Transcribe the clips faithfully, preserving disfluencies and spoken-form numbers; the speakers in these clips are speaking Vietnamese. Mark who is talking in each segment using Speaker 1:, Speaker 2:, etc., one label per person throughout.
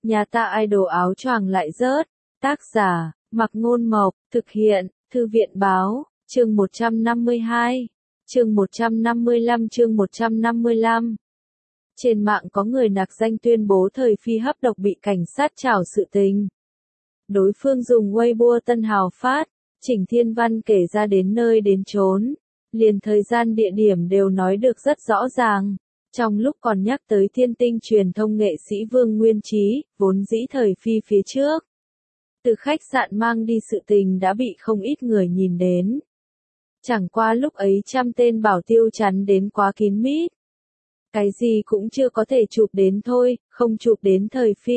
Speaker 1: Nhà ta idol áo choàng lại rớt. Tác giả, Mạc Ngôn Mộc, thực hiện, Thư viện Báo, chương một trăm năm mươi hai, chương một trăm năm mươi lăm chương một trăm năm mươi lăm. Trên mạng có người nặc danh tuyên bố thời Phi hấp độc bị cảnh sát trảo sự tình. Đối phương dùng Weibo Tân Hào phát, Trịnh Thiên Văn kể ra đến nơi đến chốn, liền thời gian địa điểm đều nói được rất rõ ràng. Trong lúc còn nhắc tới Thiên Tinh truyền thông nghệ sĩ Vương Nguyên Trí, vốn dĩ thời Phi phía trước. Từ khách sạn mang đi sự tình đã bị không ít người nhìn đến. Chẳng qua lúc ấy trăm tên bảo tiêu chắn đến quá kín mít. Cái gì cũng chưa có thể chụp đến thôi, không chụp đến thời Phi.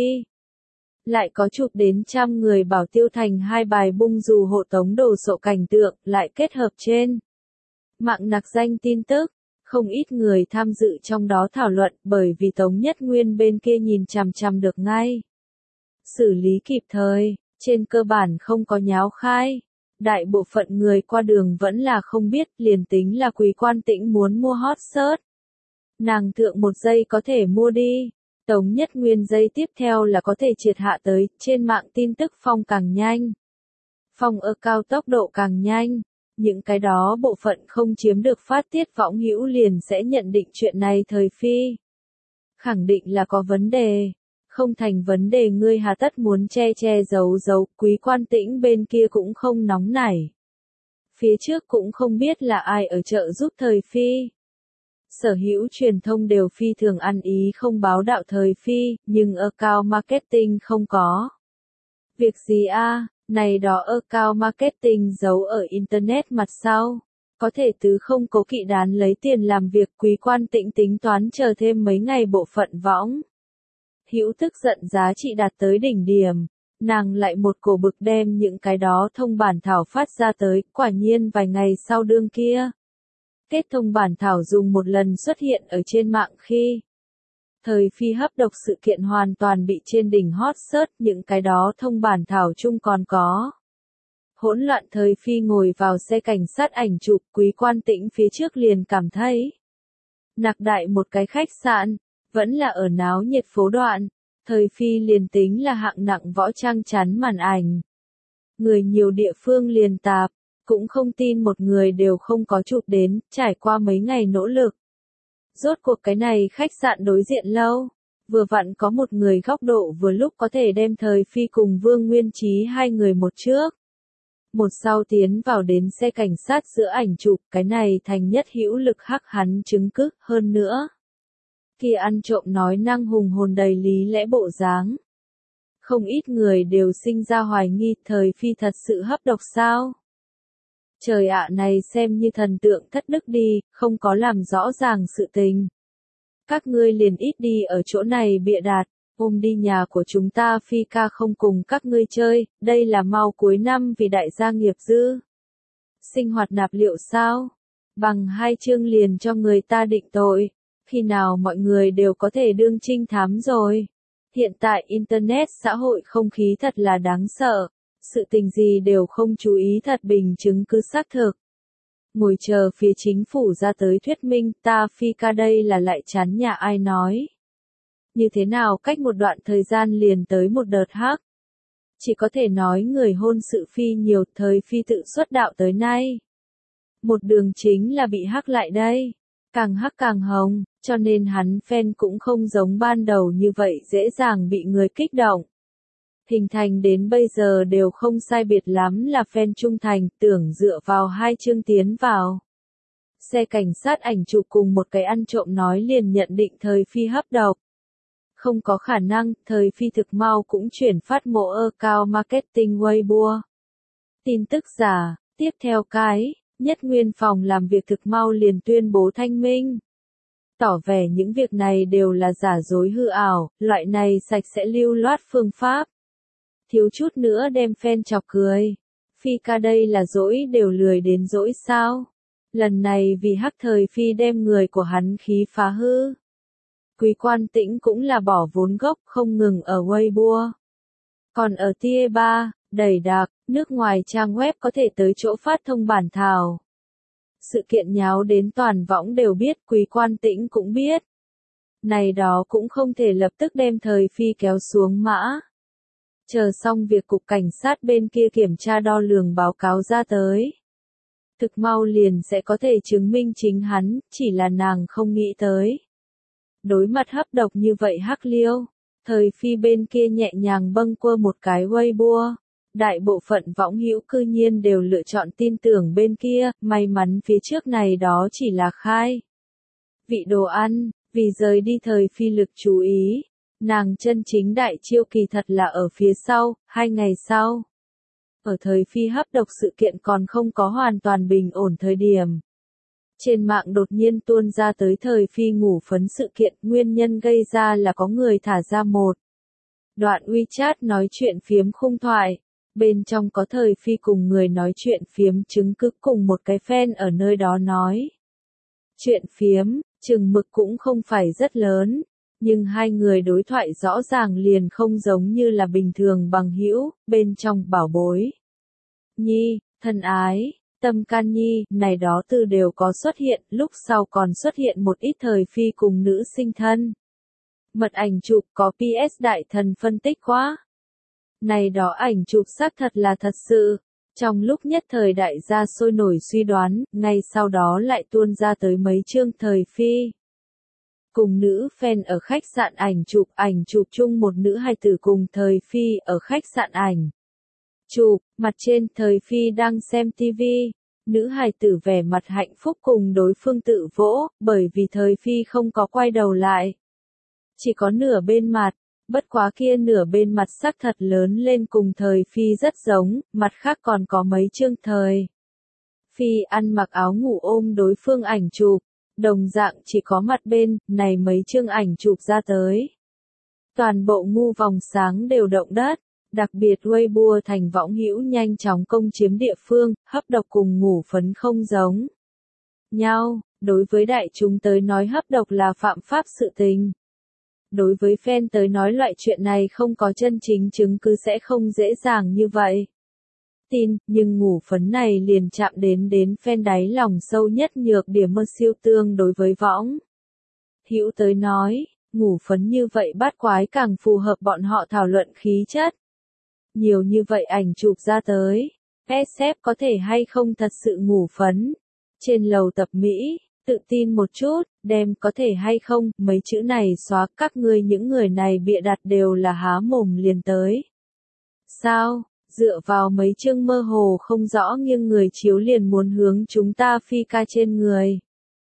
Speaker 1: Lại có chụp đến trăm người bảo tiêu thành hai bài bung dù hộ tống đồ sộ cảnh tượng, lại kết hợp trên mạng nặc danh tin tức. Không ít người tham dự trong đó thảo luận bởi vì Tống Nhất Nguyên bên kia nhìn chằm chằm được ngay. Xử lý kịp thời, trên cơ bản không có nháo khai. Đại bộ phận người qua đường vẫn là không biết, liền tính là Quý Quan Tĩnh muốn mua hot search. Nàng thượng một giây có thể mua đi, Tống Nhất Nguyên giây tiếp theo là có thể triệt hạ tới, trên mạng tin tức phong càng nhanh. Phong ở cao tốc độ càng nhanh. Những cái đó bộ phận không chiếm được phát tiết võng hữu liền sẽ nhận định chuyện này thời Phi. Khẳng định là có vấn đề. Không thành vấn đề ngươi hà tất muốn che che giấu giấu, Quý Quan Tĩnh bên kia cũng không nóng nảy. Phía trước cũng không biết là ai ở chợ giúp thời Phi. Sở hữu truyền thông đều phi thường ăn ý không báo đạo thời Phi, nhưng account marketing không có. Việc gì a? Này đó account marketing giấu ở Internet mặt sau. Có thể tứ không cố kỵ đán lấy tiền làm việc. Quý Quan Tĩnh tính toán chờ thêm mấy ngày bộ phận võng. Hữu tức giận giá trị đạt tới đỉnh điểm. Nàng lại một cổ bực đem những cái đó thông bản thảo phát ra tới. Quả nhiên vài ngày sau đương kia. Kết thông bản thảo dùng một lần xuất hiện ở trên mạng khi. Thời Phi hấp độc sự kiện hoàn toàn bị trên đỉnh hot search, những cái đó thông bản thảo chung còn có. Hỗn loạn thời Phi ngồi vào xe cảnh sát ảnh chụp, Quý Quan Tĩnh phía trước liền cảm thấy. Nặc đại một cái khách sạn, vẫn là ở náo nhiệt phố đoạn, thời Phi liền tính là hạng nặng võ trang chắn màn ảnh. Người nhiều địa phương liền tạp, cũng không tin một người đều không có chụp đến, trải qua mấy ngày nỗ lực. Rốt cuộc cái này khách sạn đối diện lâu, vừa vặn có một người góc độ vừa lúc có thể đem thời Phi cùng Vương Nguyên Trí hai người một trước. Một sau tiến vào đến xe cảnh sát giữa ảnh chụp, cái này thành nhất hữu lực hắc hắn chứng cứ, hơn nữa. Kia ăn trộm nói năng hùng hồn đầy lý lẽ bộ dáng. Không ít người đều sinh ra hoài nghi thời Phi thật sự hấp độc sao. Trời ạ này xem như thần tượng thất đức đi, không có làm rõ ràng sự tình. Các ngươi liền ít đi ở chỗ này bịa đặt, ôm đi nhà của chúng ta Phi ca không cùng các ngươi chơi, đây là mau cuối năm vì đại gia nghiệp dư. Sinh hoạt nạp liệu sao? Bằng hai chương liền cho người ta định tội, khi nào mọi người đều có thể đương trinh thám rồi. Hiện tại Internet xã hội không khí thật là đáng sợ. Sự tình gì đều không chú ý thật bình chứng cứ xác thực. Ngồi chờ phía chính phủ ra tới thuyết minh ta Phi ca đây là lại chán nhà ai nói. Như thế nào cách một đoạn thời gian liền tới một đợt hắc. Chỉ có thể nói người hôn sự Phi nhiều thời Phi tự xuất đạo tới nay. Một đường chính là bị hắc lại đây. Càng hắc càng hồng, cho nên hắn fan cũng không giống ban đầu như vậy dễ dàng bị người kích động. Hình thành đến bây giờ đều không sai biệt lắm là fan trung thành, tưởng dựa vào hai chương tiến vào. Xe cảnh sát ảnh chụp cùng một cái ăn trộm nói liền nhận định thời Phi hấp độc. Không có khả năng, thời Phi thực mau cũng chuyển phát mộ account marketing Weibo. Tin tức giả, tiếp theo cái, Nhất Nguyên phòng làm việc thực mau liền tuyên bố thanh minh. Tỏ vẻ những việc này đều là giả dối hư ảo, loại này sạch sẽ lưu loát phương pháp. Thiếu chút nữa đem fan chọc cười. Phi ca đây là dỗi đều lười đến dỗi sao? Lần này vì hắc thời Phi đem người của hắn khí phá hư. Quý Quan Tĩnh cũng là bỏ vốn gốc không ngừng ở Weibo. Còn ở tier ba, đầy đạc, nước ngoài trang web có thể tới chỗ phát thông bản thảo. Sự kiện nháo đến toàn võng đều biết, Quý Quan Tĩnh cũng biết. Này đó cũng không thể lập tức đem Thời Phi kéo xuống mã. Chờ xong việc cục cảnh sát bên kia kiểm tra đo lường báo cáo ra tới. Thực mau liền sẽ có thể chứng minh chính hắn, chỉ là nàng không nghĩ tới. Đối mặt hấp độc như vậy Hắc Liêu, Thời Phi bên kia nhẹ nhàng bâng quơ một cái Weibo. Đại bộ phận võng hữu cư nhiên đều lựa chọn tin tưởng bên kia, may mắn phía trước này đó chỉ là khai vị đồ ăn, vì rời đi Thời Phi lực chú ý. Nàng chân chính đại chiêu kỳ thật là ở phía sau, hai ngày sau. Ở Thời Phi hấp độc sự kiện còn không có hoàn toàn bình ổn thời điểm. Trên mạng đột nhiên tuôn ra tới Thời Phi ngủ phấn sự kiện, nguyên nhân gây ra là có người thả ra một đoạn WeChat nói chuyện phiếm khung thoại. Bên trong có Thời Phi cùng người nói chuyện phiếm chứng cứ cùng một cái fan ở nơi đó nói. Chuyện phiếm, chừng mực cũng không phải rất lớn, nhưng hai người đối thoại rõ ràng liền không giống như là bình thường bằng hữu, bên trong bảo bối. Nhi, thân ái, tâm can nhi, này đó từ đều có xuất hiện, lúc sau còn xuất hiện một ít Thời Phi cùng nữ sinh thân. Mật ảnh chụp có pê ét đại thần phân tích quá. Này đó ảnh chụp xác thật là thật sự. Trong lúc nhất thời đại gia sôi nổi suy đoán, ngay sau đó lại tuôn ra tới mấy chương Thời Phi. Cùng nữ fan ở khách sạn ảnh chụp, ảnh chụp chung một nữ hài tử cùng Thời Phi ở khách sạn ảnh. Chụp, mặt trên Thời Phi đang xem tivi, nữ hài tử vẻ mặt hạnh phúc cùng đối phương tự vỗ, bởi vì Thời Phi không có quay đầu lại. Chỉ có nửa bên mặt. Bất quá kia nửa bên mặt sắc thật lớn lên cùng Thời Phi rất giống, mặt khác còn có mấy chương Thời Phi ăn mặc áo ngủ ôm đối phương ảnh chụp, đồng dạng chỉ có mặt bên, này mấy chương ảnh chụp ra tới. Toàn bộ ngu vòng sáng đều động đất, đặc biệt Weibo thành võng hữu nhanh chóng công chiếm địa phương, hấp độc cùng ngủ phấn không giống nhau, đối với đại chúng tới nói hấp độc là phạm pháp sự tình. Đối với fan tới nói loại chuyện này không có chân chính chứng cứ sẽ không dễ dàng như vậy. Tin, nhưng ngủ phấn này liền chạm đến đến fan đáy lòng sâu nhất nhược điểm mơ siêu tương đối với võng. Hữu tới nói, ngủ phấn như vậy bát quái càng phù hợp bọn họ thảo luận khí chất. Nhiều như vậy ảnh chụp ra tới, ét ép có thể hay không thật sự ngủ phấn. Trên lầu tập Mỹ. Tự tin một chút, đem có thể hay không, mấy chữ này xóa các ngươi những người này bịa đặt đều là há mồm liền tới. Sao, dựa vào mấy chương mơ hồ không rõ nghiêng người chiếu liền muốn hướng chúng ta phi ca trên người.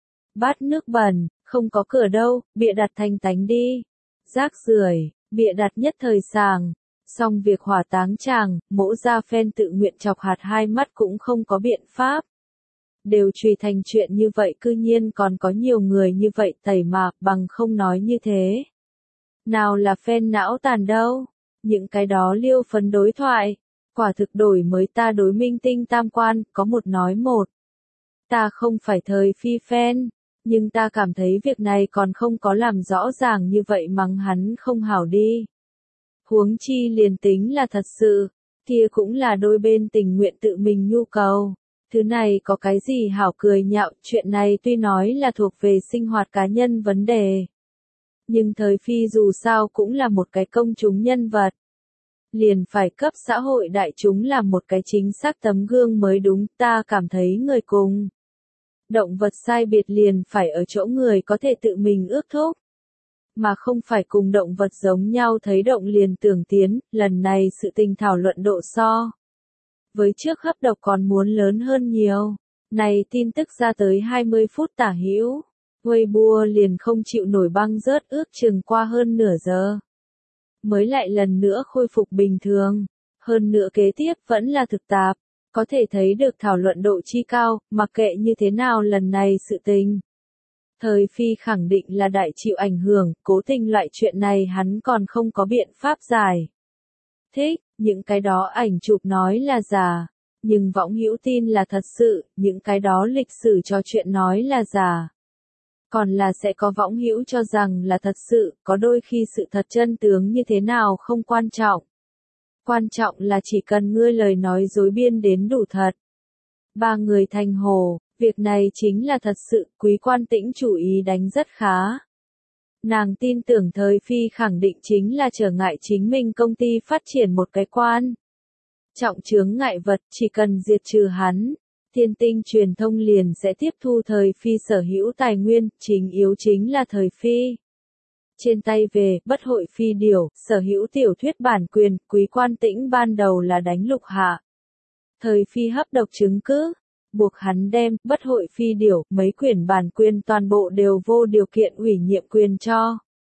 Speaker 1: Bát nước bẩn, không có cửa đâu, bịa đặt thành tánh đi. Rác rưởi, bịa đặt nhất thời sàng. Xong việc hỏa táng chàng, mỗ ra fan tự nguyện chọc hạt hai mắt cũng không có biện pháp. Đều truy thành chuyện như vậy cư nhiên còn có nhiều người như vậy tẩy mà, bằng không nói như thế. Nào là fan não tàn đâu, những cái đó liêu phấn đối thoại, quả thực đổi mới ta đối minh tinh tam quan, có một nói một. Ta không phải Thời Phi fan, nhưng ta cảm thấy việc này còn không có làm rõ ràng như vậy mắng hắn không hảo đi. Huống chi liền tính là thật sự, kia cũng là đôi bên tình nguyện tự mình nhu cầu. Thứ này có cái gì hảo cười nhạo, chuyện này tuy nói là thuộc về sinh hoạt cá nhân vấn đề. Nhưng Thời Phi dù sao cũng là một cái công chúng nhân vật. Liền phải cấp xã hội đại chúng là một cái chính xác tấm gương mới đúng, ta cảm thấy người cùng. Động vật sai biệt liền phải ở chỗ người có thể tự mình ước thúc. Mà không phải cùng động vật giống nhau thấy động liền tưởng tiến, lần này sự tình thảo luận độ so. Với trước hấp độc còn muốn lớn hơn nhiều. Này tin tức ra tới hai mươi phút tả hữu. Weibo liền không chịu nổi băng rớt ước chừng qua hơn nửa giờ. Mới lại lần nữa khôi phục bình thường. Hơn nữa kế tiếp vẫn là thực tạp. Có thể thấy được thảo luận độ chi cao, mặc kệ như thế nào lần này sự tình. Thời Phi khẳng định là đại chịu ảnh hưởng, cố tình loại chuyện này hắn còn không có biện pháp giải. Thích, những cái đó ảnh chụp nói là giả, nhưng võng hữu tin là thật sự, những cái đó lịch sử cho chuyện nói là giả. Còn là sẽ có võng hữu cho rằng là thật sự, có đôi khi sự thật chân tướng như thế nào không quan trọng. Quan trọng là chỉ cần ngươi lời nói dối biên đến đủ thật. Ba người thành hồ, việc này chính là thật sự, Quý Quan Tĩnh chủ ý đánh rất khá. Nàng tin tưởng thời phi khẳng định chính là trở ngại chính mình công ty phát triển một cái quan. Trọng chướng ngại vật, chỉ cần diệt trừ hắn, Thiên Tinh truyền thông liền sẽ tiếp thu thời phi sở hữu tài nguyên, chính yếu chính là thời phi. Trên tay về, bất hội phi điều, sở hữu tiểu thuyết bản quyền, Quý Quan Tĩnh ban đầu là đánh Lục Hạ. Thời phi hấp độc chứng cứ, buộc hắn đem, bất hội phi điều, mấy quyển bản quyền toàn bộ đều vô điều kiện ủy nhiệm quyền cho.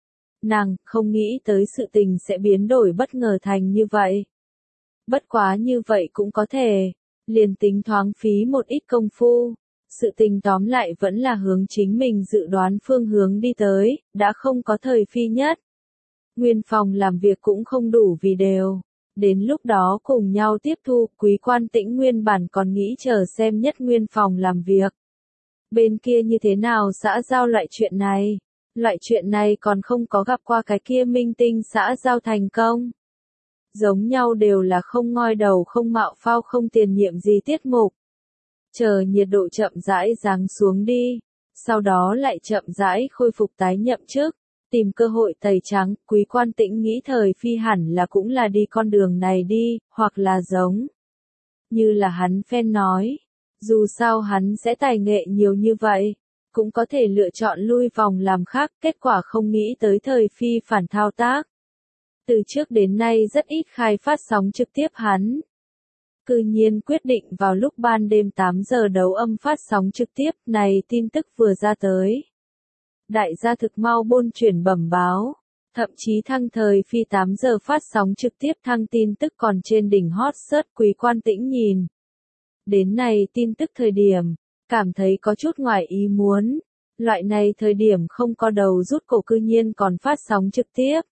Speaker 1: Nàng, không nghĩ tới sự tình sẽ biến đổi bất ngờ thành như vậy. Bất quá như vậy cũng có thể, liền tính thoáng phí một ít công phu. Sự tình tóm lại vẫn là hướng chính mình dự đoán phương hướng đi tới, đã không có thời phi nhất. Nguyên phòng làm việc cũng không đủ vì đều. Đến lúc đó cùng nhau tiếp thu, Quý Quan Tĩnh nguyên bản còn nghĩ chờ xem nhất nguyên phòng làm việc. Bên kia như thế nào xã giao loại chuyện này? Loại chuyện này còn không có gặp qua cái kia minh tinh xã giao thành công. Giống nhau đều là không ngoi đầu không mạo phao không tiền nhiệm gì tiết mục. Chờ nhiệt độ chậm rãi giáng xuống đi, sau đó lại chậm rãi khôi phục tái nhậm chức, tìm cơ hội tẩy trắng. Quý Quan Tĩnh nghĩ thời phi hẳn là cũng là đi con đường này đi, hoặc là giống như là hắn fan nói, dù sao hắn sẽ tài nghệ nhiều như vậy, cũng có thể lựa chọn lui vòng làm khác, kết quả không nghĩ tới thời phi phản thao tác. Từ trước đến nay rất ít khai phát sóng trực tiếp hắn. Cư nhiên quyết định vào lúc ban đêm tám giờ đấu âm phát sóng trực tiếp, này tin tức vừa ra tới. Đại gia thực mau bôn chuyển bẩm báo, thậm chí thăng thời phi tám giờ phát sóng trực tiếp thăng tin tức còn trên đỉnh hot search. Quý Quan Tĩnh nhìn đến này tin tức thời điểm, cảm thấy có chút ngoài ý muốn, loại này thời điểm không có đầu rút cổ cư nhiên còn phát sóng trực tiếp.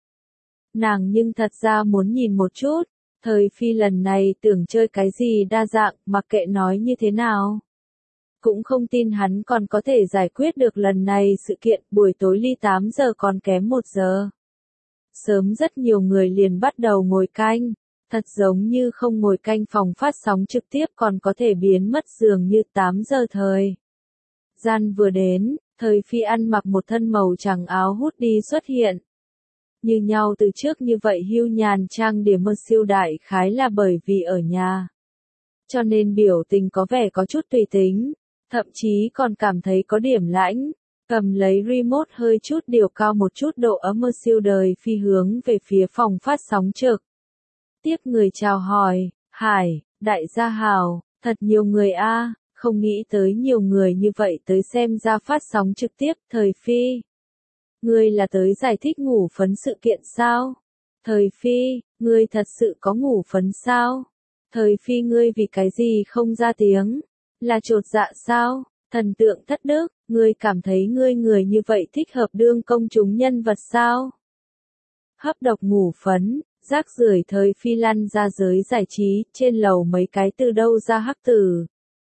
Speaker 1: Nàng nhưng thật ra muốn nhìn một chút. Thời phi lần này tưởng chơi cái gì đa dạng, mặc kệ nói như thế nào. Cũng không tin hắn còn có thể giải quyết được lần này sự kiện. Buổi tối ly tám giờ còn kém một giờ. Sớm rất nhiều người liền bắt đầu ngồi canh. Thật giống như không ngồi canh phòng phát sóng trực tiếp còn có thể biến mất dường như tám giờ thời. Gian vừa đến, thời phi ăn mặc một thân màu trắng áo hút đi xuất hiện. Như nhau từ trước như vậy hưu nhàn trang điểm mơ siêu đại khái là bởi vì ở nhà. Cho nên biểu tình có vẻ có chút tùy tính, thậm chí còn cảm thấy có điểm lãnh, cầm lấy remote hơi chút điều cao một chút độ ấm mơ siêu đời phi hướng về phía phòng phát sóng trực. Tiếp người chào hỏi, Hải, đại gia hào, thật nhiều người a, không nghĩ tới nhiều người như vậy tới xem ra phát sóng trực tiếp, thời phi. Ngươi là tới giải thích ngủ phấn sự kiện sao? Thời phi, ngươi thật sự có ngủ phấn sao? Thời phi ngươi vì cái gì không ra tiếng? Là trột dạ sao? Thần tượng thất đức, ngươi cảm thấy ngươi người như vậy thích hợp đương công chúng nhân vật sao? Hấp độc ngủ phấn, rác rưởi thời phi lăn ra giới giải trí, trên lầu mấy cái từ đâu ra hắc tử?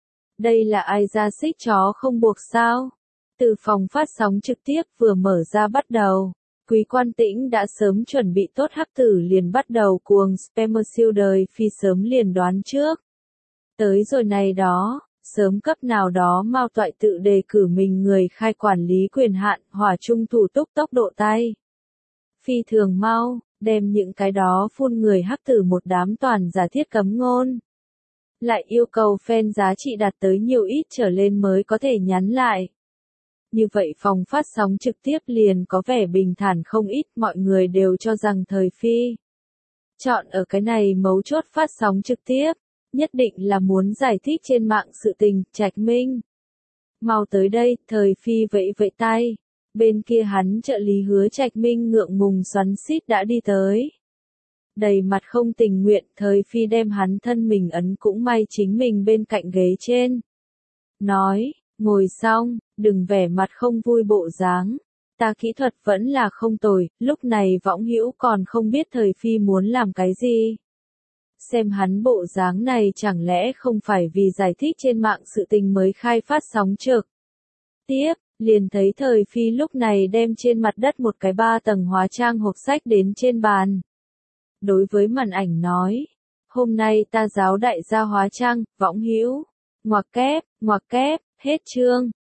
Speaker 1: Đây là ai ra xích chó không buộc sao? Từ phòng phát sóng trực tiếp vừa mở ra bắt đầu, Quý Quan Tĩnh đã sớm chuẩn bị tốt hắc tử liền bắt đầu cuồng spammer siêu đời phi sớm liền đoán trước. Tới rồi này đó, sớm cấp nào đó Mao Toại tự đề cử mình người khai quản lý quyền hạn, hỏa trung thủ túc tốc độ tay. Phi thường mau, đem những cái đó phun người hắc tử một đám toàn giả thiết cấm ngôn. Lại yêu cầu fan giá trị đạt tới nhiều ít trở lên mới có thể nhắn lại. Như vậy phòng phát sóng trực tiếp liền có vẻ bình thản không ít, mọi người đều cho rằng thời phi. Chọn ở cái này mấu chốt phát sóng trực tiếp, nhất định là muốn giải thích trên mạng sự tình, Trạch Minh. Mau tới đây, thời phi vẫy vẫy tay. Bên kia hắn trợ lý Hứa Trạch Minh ngượng ngùng xoắn xít đã đi tới. Đầy mặt không tình nguyện, thời phi đem hắn thân mình ấn cũng may chính mình bên cạnh ghế trên. Nói, ngồi xong, đừng vẻ mặt không vui bộ dáng. Ta kỹ thuật vẫn là không tồi, lúc này võng hữu còn không biết thời phi muốn làm cái gì. Xem hắn bộ dáng này chẳng lẽ không phải vì giải thích trên mạng sự tình mới khai phát sóng trực. Tiếp, liền thấy thời phi lúc này đem trên mặt đất một cái ba tầng hóa trang hộp sách đến trên bàn. Đối với màn ảnh nói, hôm nay ta giáo đại gia hóa trang, võng hữu, ngoặc kép, ngoặc kép, hết chương.